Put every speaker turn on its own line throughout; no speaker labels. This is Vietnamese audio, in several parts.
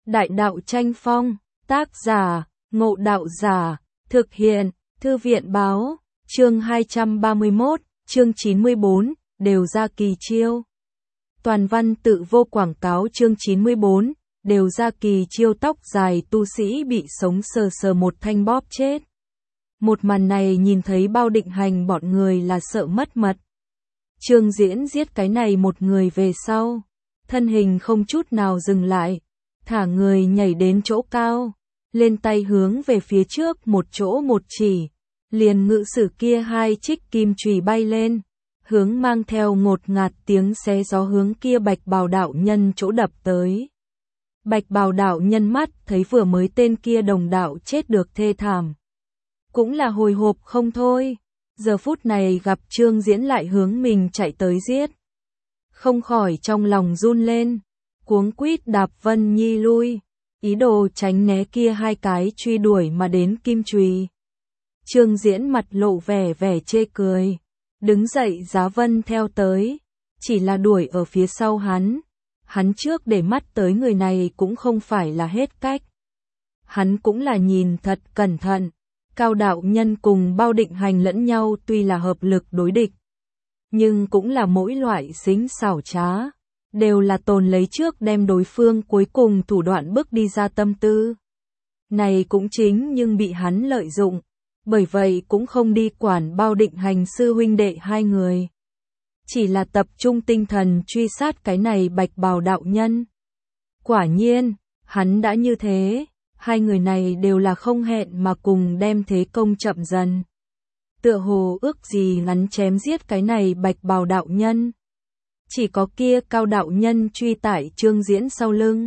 Đại đạo tranh phong, tác giả, Ngộ Đạo Giả, thực hiện, Thư viện báo, chương 231, chương 94, đều ra kỳ chiêu. Toàn văn tự vô quảng cáo chương 94, đều ra kỳ chiêu tóc dài tu sĩ bị sống sờ sờ một thanh bóp chết. Một màn này nhìn thấy Bao Định Hành bọn người là sợ mất mật. Trương Diễn giết cái này một người về sau, thân hình không chút nào dừng lại, thả người nhảy đến chỗ cao, lên tay hướng về phía trước một chỗ một chỉ, liền ngự sử kia hai trích kim chùy bay lên, hướng mang theo ngột ngạt tiếng xé gió hướng kia Bạch Bào đạo nhân chỗ đập tới. Bạch Bào đạo nhân mắt thấy vừa mới tên kia đồng đạo chết được thê thảm, cũng là hồi hộp không thôi, giờ phút này gặp Trương Diễn lại hướng mình chạy tới giết, không khỏi trong lòng run lên, cuống quýt đạp Vân Nhi lui, ý đồ tránh né kia hai cái truy đuổi mà đến kim chùy. Trương Diễn mặt lộ vẻ chê cười, đứng dậy giá Vân theo tới, chỉ là đuổi ở phía sau hắn trước để mắt tới người này cũng không phải là hết cách. Hắn cũng là nhìn thật cẩn thận, Cao đạo nhân cùng Bao Định Hành lẫn nhau tuy là hợp lực đối địch, nhưng cũng là mỗi loại xính xảo trá, đều là tồn lấy trước đem đối phương cuối cùng thủ đoạn bước đi ra tâm tư. Này cũng chính nhưng bị hắn lợi dụng, bởi vậy cũng không đi quản Bao Định Hành sư huynh đệ hai người. Chỉ là tập trung tinh thần truy sát cái này Bạch Bào đạo nhân. Quả nhiên, hắn đã như thế, hai người này đều là không hẹn mà cùng đem thế công chậm dần. Tựa hồ ước gì ngắn chém giết cái này Bạch Bào đạo nhân. Chỉ có kia Cao đạo nhân truy tại Trương Diễn sau lưng,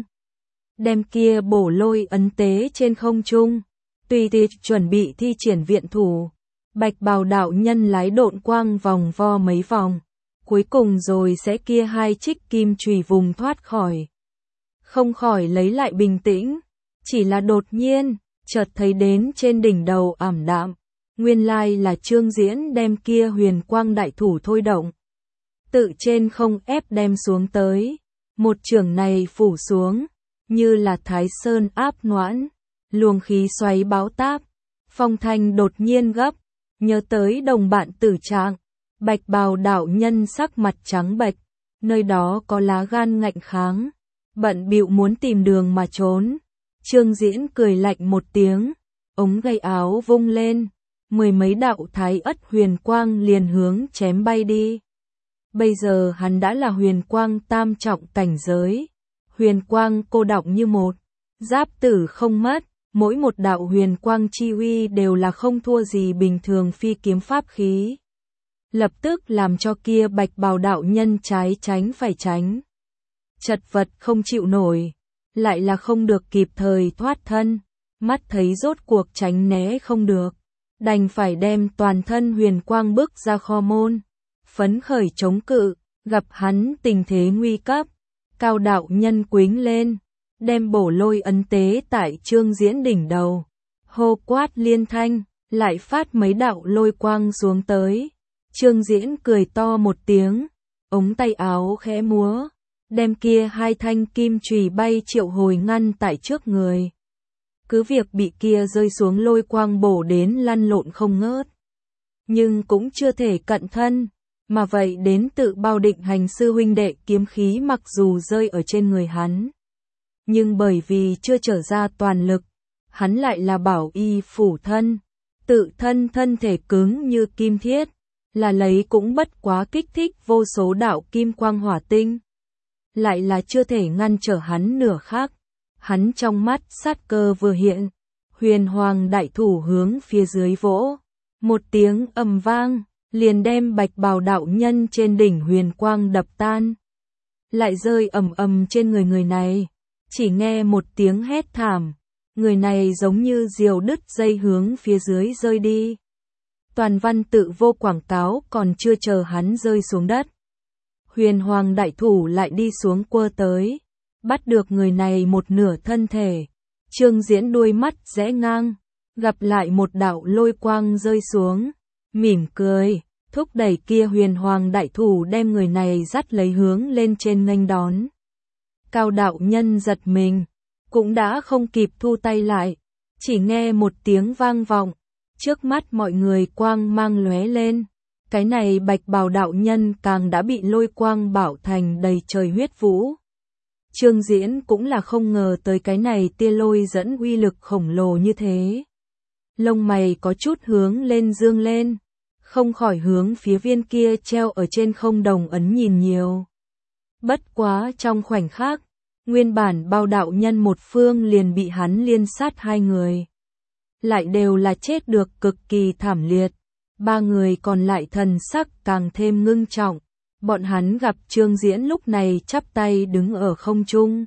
đem kia bổ lôi ấn tế trên không trung, tùy tiệc chuẩn bị thi triển viện thủ. Bạch Bào đạo nhân lái độn quang vòng vo mấy vòng, cuối cùng rồi sẽ kia hai trích kim chùy vùng thoát khỏi. Không khỏi lấy lại bình tĩnh, chỉ là đột nhiên, chợt thấy đến trên đỉnh đầu ảm đạm, nguyên lai là Trương Diễn đem kia huyền quang đại thủ thôi động. Tự trên không ép đem xuống tới, một chưởng này phủ xuống, như là Thái Sơn áp noãn, luồng khí xoáy báo táp, phong thanh đột nhiên gấp, nhớ tới đồng bạn tử trạng, Bạch Bào đạo nhân sắc mặt trắng bệch, nơi đó có lá gan ngạnh kháng, bận bịu muốn tìm đường mà trốn. Trương Diễn cười lạnh một tiếng, ống gầy áo vung lên, mười mấy đạo thái ất huyền quang liền hướng chém bay đi. Bây giờ hắn đã là huyền quang tam trọng cảnh giới, huyền quang cô đọng như một, giáp tử không mất, mỗi một đạo huyền quang chi uy đều là không thua gì bình thường phi kiếm pháp khí. Lập tức làm cho kia Bạch Bào đạo nhân trái tránh phải tránh, chật vật không chịu nổi, lại là không được kịp thời thoát thân, mắt thấy rốt cuộc tránh né không được, đành phải đem toàn thân huyền quang bước ra kho môn, phấn khởi chống cự, gặp hắn tình thế nguy cấp, Cao đạo nhân quính lên, đem bổ lôi ấn tế tại Trương Diễn đỉnh đầu, hô quát liên thanh, lại phát mấy đạo lôi quang xuống tới. Trương Diễn cười to một tiếng, ống tay áo khẽ múa, đem kia hai thanh kim chùy bay triệu hồi ngăn tại trước người. Cứ việc bị kia rơi xuống lôi quang bổ đến lăn lộn không ngớt, nhưng cũng chưa thể cận thân, mà vậy đến tự Bao Định Hành sư huynh đệ kiếm khí mặc dù rơi ở trên người hắn, nhưng bởi vì chưa trở ra toàn lực, hắn lại là bảo y phủ thân, tự thân thân thể cứng như kim thiết, là lấy cũng bất quá kích thích vô số đạo kim quang hỏa tinh, lại là chưa thể ngăn trở hắn nửa khắc. Hắn trong mắt sát cơ vừa hiện, huyền hoàng đại thủ hướng phía dưới vỗ, một tiếng ầm vang, liền đem Bạch Bào đạo nhân trên đỉnh huyền quang đập tan, lại rơi ầm trên người này, chỉ nghe một tiếng hét thảm, người này giống như diều đứt dây hướng phía dưới rơi đi. Toàn văn tự vô quảng cáo còn chưa chờ hắn rơi xuống đất, huyền hoàng đại thủ lại đi xuống quơ tới, bắt được người này một nửa thân thể. Trương Diễn đuôi mắt rẽ ngang, gặp lại một đạo lôi quang rơi xuống, mỉm cười, thúc đẩy kia huyền hoàng đại thủ đem người này dắt lấy hướng lên trên nghênh đón. Cao đạo nhân giật mình, cũng đã không kịp thu tay lại, chỉ nghe một tiếng vang vọng, trước mắt mọi người quang mang lóe lên, cái này bạch bào đạo nhân càng đã bị lôi quang bảo thành đầy trời huyết vũ. Trương Diễn cũng là không ngờ tới cái này tia lôi dẫn uy lực khổng lồ như thế. Lông mày có chút hướng lên dương lên, không khỏi hướng phía viên kia treo ở trên không đồng ấn nhìn nhiều. Bất quá trong khoảnh khắc, nguyên bản bao đạo nhân một phương liền bị hắn liên sát hai người. Lại đều là chết được cực kỳ thảm liệt. Ba người còn lại thần sắc càng thêm ngưng trọng. Bọn hắn gặp Trương Diễn lúc này chắp tay đứng ở không trung.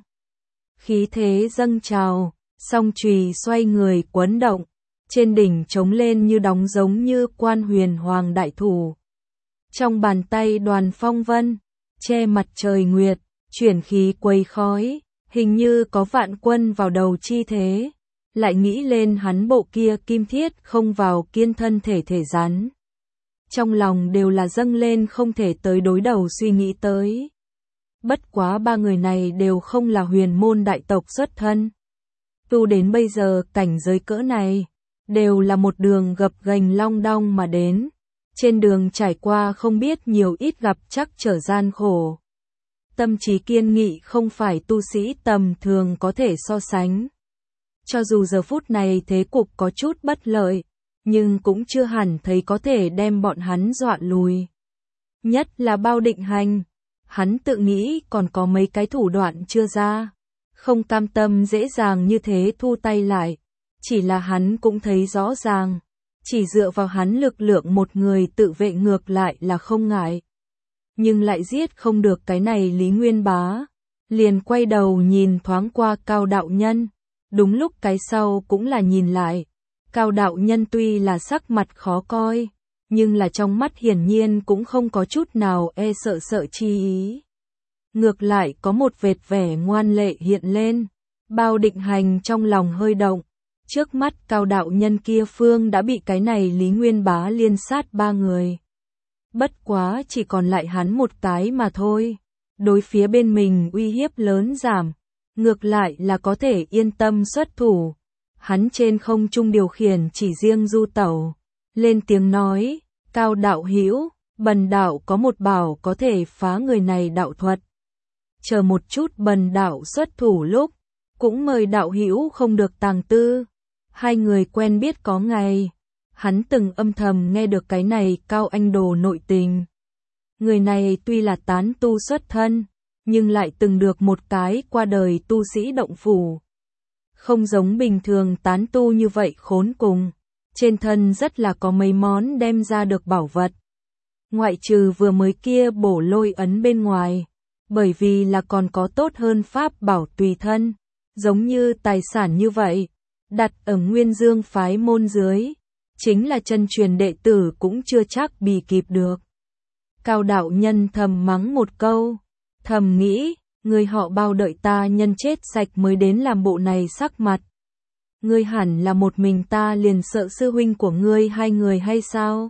Khí thế dâng trào, song chùy xoay người quấn động. Trên đỉnh trống lên như đóng giống như Quan Huyền Hoàng đại thủ. Trong bàn tay đoàn phong vân, che mặt trời nguyệt, chuyển khí quấy khói, hình như có vạn quân vào đầu chi thế. Lại nghĩ lên hắn bộ kia kim thiết không vào kiên thân thể rắn. Trong lòng đều là dâng lên không thể tới đối đầu suy nghĩ tới. Bất quá ba người này đều không là huyền môn đại tộc xuất thân. Tu đến bây giờ cảnh giới cỡ này, đều là một đường gập ghềnh long đong mà đến. Trên đường trải qua không biết nhiều ít gặp chắc trở gian khổ. Tâm trí kiên nghị không phải tu sĩ tầm thường có thể so sánh. Cho dù giờ phút này thế cục có chút bất lợi, nhưng cũng chưa hẳn thấy có thể đem bọn hắn dọa lùi. Nhất là Bao Định Hành, hắn tự nghĩ còn có mấy cái thủ đoạn chưa ra, không cam tâm dễ dàng như thế thu tay lại, chỉ là hắn cũng thấy rõ ràng, chỉ dựa vào hắn lực lượng một người tự vệ ngược lại là không ngại. Nhưng lại giết không được cái này Lý Nguyên Bá, liền quay đầu nhìn thoáng qua Cao đạo nhân. Đúng lúc cái sau cũng là nhìn lại, Cao đạo nhân tuy là sắc mặt khó coi, nhưng là trong mắt hiển nhiên cũng không có chút nào e sợ chi ý. Ngược lại có một vệt vẻ ngoan lệ hiện lên, Bao Định Hành trong lòng hơi động, trước mắt Cao đạo nhân kia phương đã bị cái này Lý Nguyên Bá liên sát ba người. Bất quá chỉ còn lại hắn một cái mà thôi, đối phía bên mình uy hiếp lớn giảm. Ngược lại là có thể yên tâm xuất thủ. Hắn trên không trung điều khiển chỉ riêng du tẩu. Lên tiếng nói, Cao đạo hữu, bần đạo có một bảo có thể phá người này đạo thuật. Chờ một chút bần đạo xuất thủ lúc, cũng mời đạo hữu không được tàng tư. Hai người quen biết có ngày. Hắn từng âm thầm nghe được cái này Cao Anh Đồ nội tình. Người này tuy là tán tu xuất thân, nhưng lại từng được một cái qua đời tu sĩ động phủ. Không giống bình thường tán tu như vậy khốn cùng, trên thân rất là có mấy món đem ra được bảo vật. Ngoại trừ vừa mới kia bổ lôi ấn bên ngoài, bởi vì là còn có tốt hơn pháp bảo tùy thân, giống như tài sản như vậy, đặt ở Nguyên Dương phái môn dưới, chính là chân truyền đệ tử cũng chưa chắc bì kịp được. Cao đạo nhân thầm mắng một câu. Thầm nghĩ, người họ Bao đợi ta nhân chết sạch mới đến làm bộ này sắc mặt. Ngươi hẳn là một mình ta liền sợ sư huynh của ngươi hai người hay sao?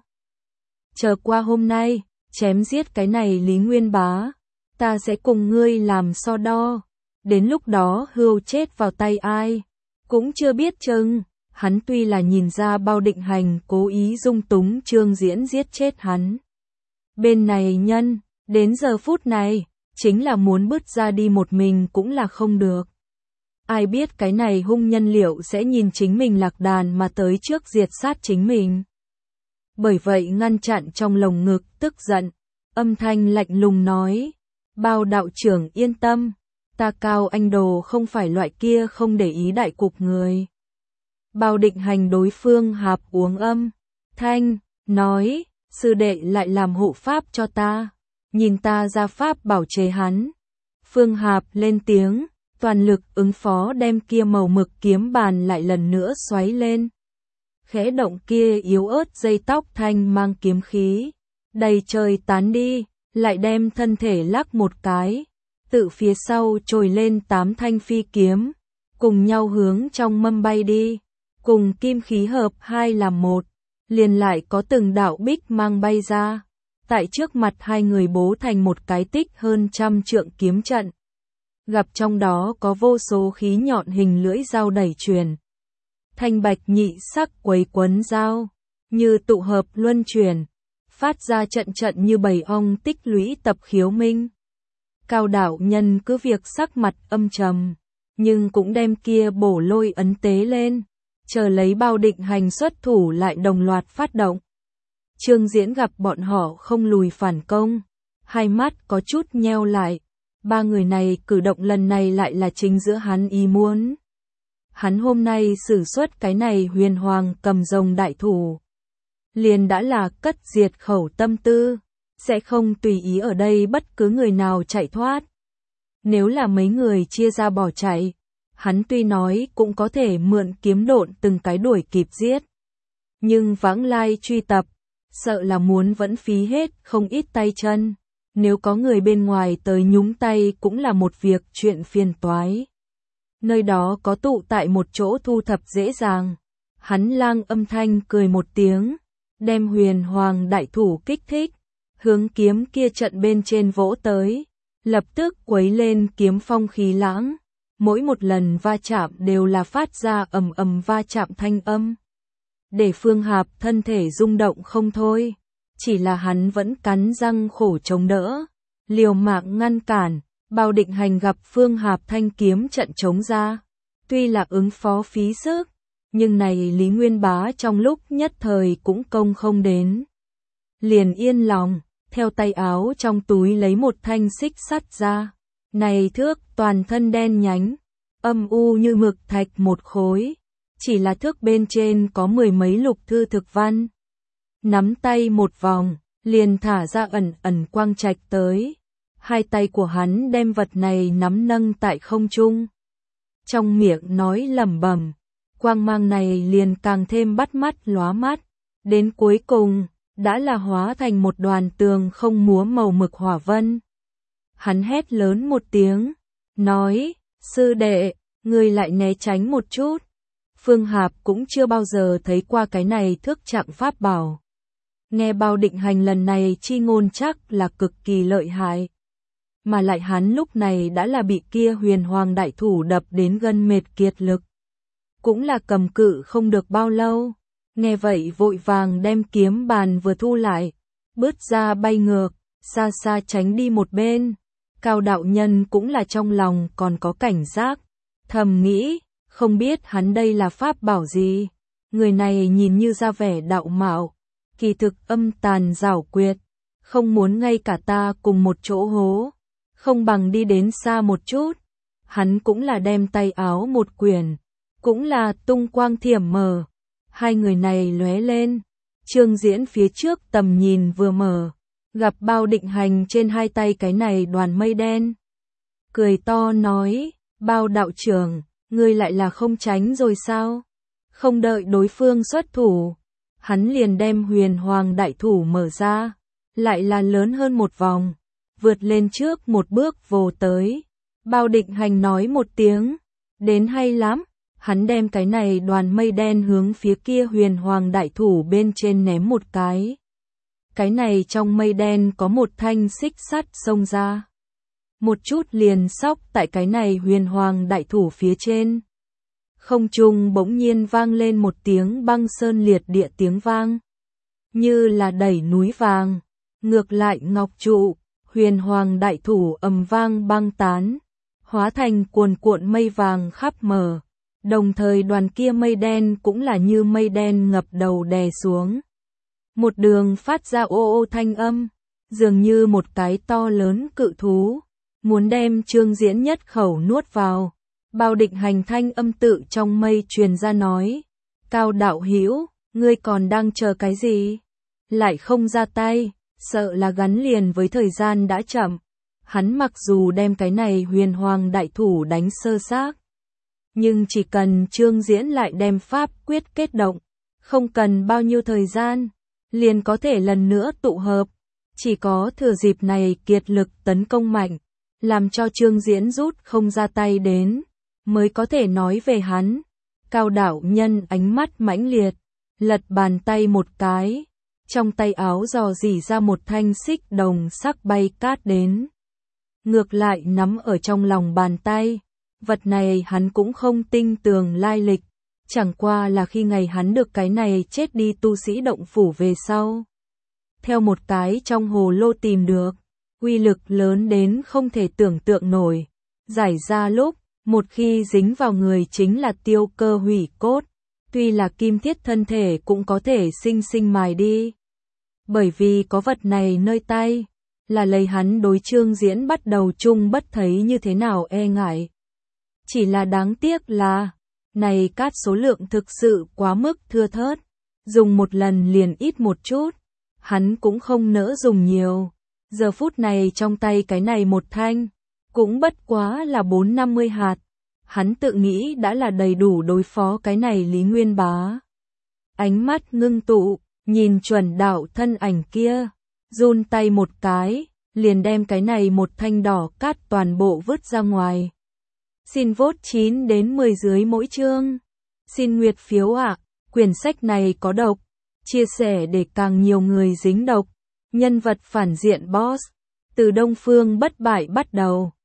Chờ qua hôm nay, chém giết cái này Lý Nguyên Bá, ta sẽ cùng ngươi làm so đo. Đến lúc đó hươu chết vào tay ai, cũng chưa biết chừng. Hắn tuy là nhìn ra Bao Định Hành cố ý dung túng Trương Diễn giết chết hắn. Bên này nhân, đến giờ phút này, chính là muốn bứt ra đi một mình cũng là không được. Ai biết cái này hung nhân liệu sẽ nhìn chính mình lạc đàn mà tới trước diệt sát chính mình. Bởi vậy ngăn chặn trong lồng ngực tức giận, âm thanh lạnh lùng nói, Bao đạo trưởng yên tâm, ta Cao Anh Đồ không phải loại kia không để ý đại cục người. Bao Định Hành đối phương hạp uống âm, thanh, nói, sư đệ lại làm hộ pháp cho ta. Nhìn ta ra pháp bảo chế hắn. Phương Hạp lên tiếng, toàn lực ứng phó đem kia màu mực kiếm bàn lại lần nữa xoáy lên. Khẽ động kia yếu ớt dây tóc thanh mang kiếm khí. Đầy trời tán đi, lại đem thân thể lắc một cái. Tự phía sau trồi lên 8 thanh phi kiếm. Cùng nhau hướng trong mâm bay đi. Cùng kim khí hợp hai làm một. Liền lại có từng đạo bích mang bay ra. Tại trước mặt hai người bố thành một cái tích hơn 100 trượng kiếm trận. gặp trong đó có vô số khí nhọn hình lưỡi dao đẩy truyền. Thanh bạch nhị sắc quấy quấn dao, như tụ hợp luân chuyển, phát ra trận trận như bầy ong tích lũy tập khiếu minh. Cao đạo nhân cứ việc sắc mặt âm trầm, nhưng cũng đem kia bổ lôi ấn tế lên, chờ lấy Bao Định Hành xuất thủ lại đồng loạt phát động. Trương Diễn gặp bọn họ không lùi phản công, hai mắt có chút nheo lại, ba người này cử động lần này lại là chính giữa hắn ý muốn. Hắn hôm nay sử xuất cái này huyền hoàng cầm rồng đại thủ, liền đã là cất diệt khẩu tâm tư, sẽ không tùy ý ở đây bất cứ người nào chạy thoát. Nếu là mấy người chia ra bỏ chạy, hắn tuy nói cũng có thể mượn kiếm độn từng cái đuổi kịp giết. Nhưng vãng lai truy tập, sợ là muốn vẫn phí hết không ít tay chân. Nếu có người bên ngoài tới nhúng tay cũng là một việc chuyện phiền toái. Nơi đó có tụ tại một chỗ thu thập dễ dàng. Hắn lang âm thanh cười một tiếng, đem huyền hoàng đại thủ kích thích, hướng kiếm kia trận bên trên vỗ tới, lập tức quấy lên kiếm phong khí lãng. Mỗi một lần va chạm đều là phát ra ầm ầm va chạm thanh âm. Để Phương Hạp thân thể rung động không thôi, chỉ là hắn vẫn cắn răng khổ chống đỡ, liều mạng ngăn cản. Bao Định Hành gặp Phương Hạp thanh kiếm trận chống ra, tuy là ứng phó phí sức, nhưng này Lý Nguyên Bá trong lúc nhất thời cũng công không đến. Liền yên lòng, theo tay áo trong túi lấy một thanh xích sắt ra, này thước toàn thân đen nhánh, âm u như mực thạch một khối, chỉ là thước bên trên có mười mấy lục thư thực văn. Nắm tay một vòng, liền thả ra ẩn ẩn quang trạch tới. Hai tay của hắn đem vật này nắm nâng tại không trung. Trong miệng nói lẩm bẩm, quang mang này liền càng thêm bắt mắt lóa mắt. Đến cuối cùng, đã là hóa thành một đoàn tường không múa màu mực hỏa vân. Hắn hét lớn một tiếng, nói, sư đệ, ngươi lại né tránh một chút. Phương Hạp cũng chưa bao giờ thấy qua cái này thước trạng pháp bảo. Nghe Bao Định Hành lần này chi ngôn chắc là cực kỳ lợi hại. Mà lại hắn lúc này đã là bị kia huyền hoàng đại thủ đập đến gân mệt kiệt lực. Cũng là cầm cự không được bao lâu. Nghe vậy vội vàng đem kiếm bàn vừa thu lại, bứt ra bay ngược, xa xa tránh đi một bên. Cao đạo nhân cũng là trong lòng còn có cảnh giác, thầm nghĩ, không biết hắn đây là pháp bảo gì. Người này nhìn như ra vẻ đạo mạo, kỳ thực âm tàn giảo quyệt, không muốn ngay cả ta cùng một chỗ hố, không bằng đi đến xa một chút. Hắn cũng là đem tay áo một quyển, cũng là tung quang thiểm mở. Hai người này lóe lên, Trương Diễn phía trước tầm nhìn vừa mở, gặp Bao Định Hành trên hai tay cái này đoàn mây đen. Cười to nói, Bao đạo trưởng, ngươi lại là không tránh rồi sao? Không đợi đối phương xuất thủ, hắn liền đem huyền hoàng đại thủ mở ra, lại là lớn hơn một vòng, vượt lên trước một bước vồ tới. Bao Định Hành nói một tiếng, đến hay lắm. Hắn đem cái này đoàn mây đen hướng phía kia huyền hoàng đại thủ bên trên ném một cái. Cái này trong mây đen có một thanh xích sắt xông ra. Một chút liền xóc tại cái này huyền hoàng đại thủ phía trên. Không trung bỗng nhiên vang lên một tiếng băng sơn liệt địa tiếng vang. Như là đẩy núi vàng. Ngược lại ngọc trụ, huyền hoàng đại thủ ầm vang băng tán. Hóa thành cuồn cuộn mây vàng khắp mờ. Đồng thời đoàn kia mây đen cũng là như mây đen ngập đầu đè xuống. Một đường phát ra ô ô thanh âm, dường như một cái to lớn cự thú, muốn đem Trương Diễn nhất khẩu nuốt vào. Bao Định Hành thanh âm tự trong mây truyền ra nói, Cao đạo hữu, ngươi còn đang chờ cái gì? Lại không ra tay, sợ là gắn liền với thời gian đã chậm. Hắn mặc dù đem cái này huyền hoàng đại thủ đánh sơ xác, nhưng chỉ cần Trương Diễn lại đem pháp quyết kết động, không cần bao nhiêu thời gian, liền có thể lần nữa tụ hợp. Chỉ có thừa dịp này kiệt lực tấn công mạnh, làm cho Trương Diễn rút không ra tay đến, mới có thể nói về hắn. Cao đạo nhân ánh mắt mãnh liệt, lật bàn tay một cái, trong tay áo dò dỉ ra một thanh xích đồng sắc bay cát đến. ngược lại nắm ở trong lòng bàn tay. Vật này hắn cũng không tinh tường lai lịch, chẳng qua là khi ngày hắn được cái này chết đi tu sĩ động phủ về sau. Theo một cái trong hồ lô tìm được, uy lực lớn đến không thể tưởng tượng nổi. Giải ra lúc, một khi dính vào người chính là tiêu cơ hủy cốt, tuy là kim thiết thân thể cũng có thể sinh sinh mài đi. Bởi vì có vật này nơi tay, là lấy hắn đối Trương Diễn bắt đầu chung bất thấy như thế nào e ngại. Chỉ là đáng tiếc là, này cát số lượng thực sự quá mức thưa thớt, dùng một lần liền ít một chút, hắn cũng không nỡ dùng nhiều. Giờ phút này trong tay cái này một thanh, cũng bất quá là 4-50 hạt, hắn tự nghĩ đã là đầy đủ đối phó cái này Lý Nguyên Bá. Ánh mắt ngưng tụ, nhìn chuẩn đạo thân ảnh kia, run tay một cái, liền đem cái này một thanh đỏ cát toàn bộ vứt ra ngoài. Xin vote 9 đến 10 dưới mỗi chương. Xin nguyệt phiếu ạ, quyển sách này có độc, chia sẻ để càng nhiều người dính độc. Nhân vật phản diện boss, từ Đông Phương bất bại bắt đầu.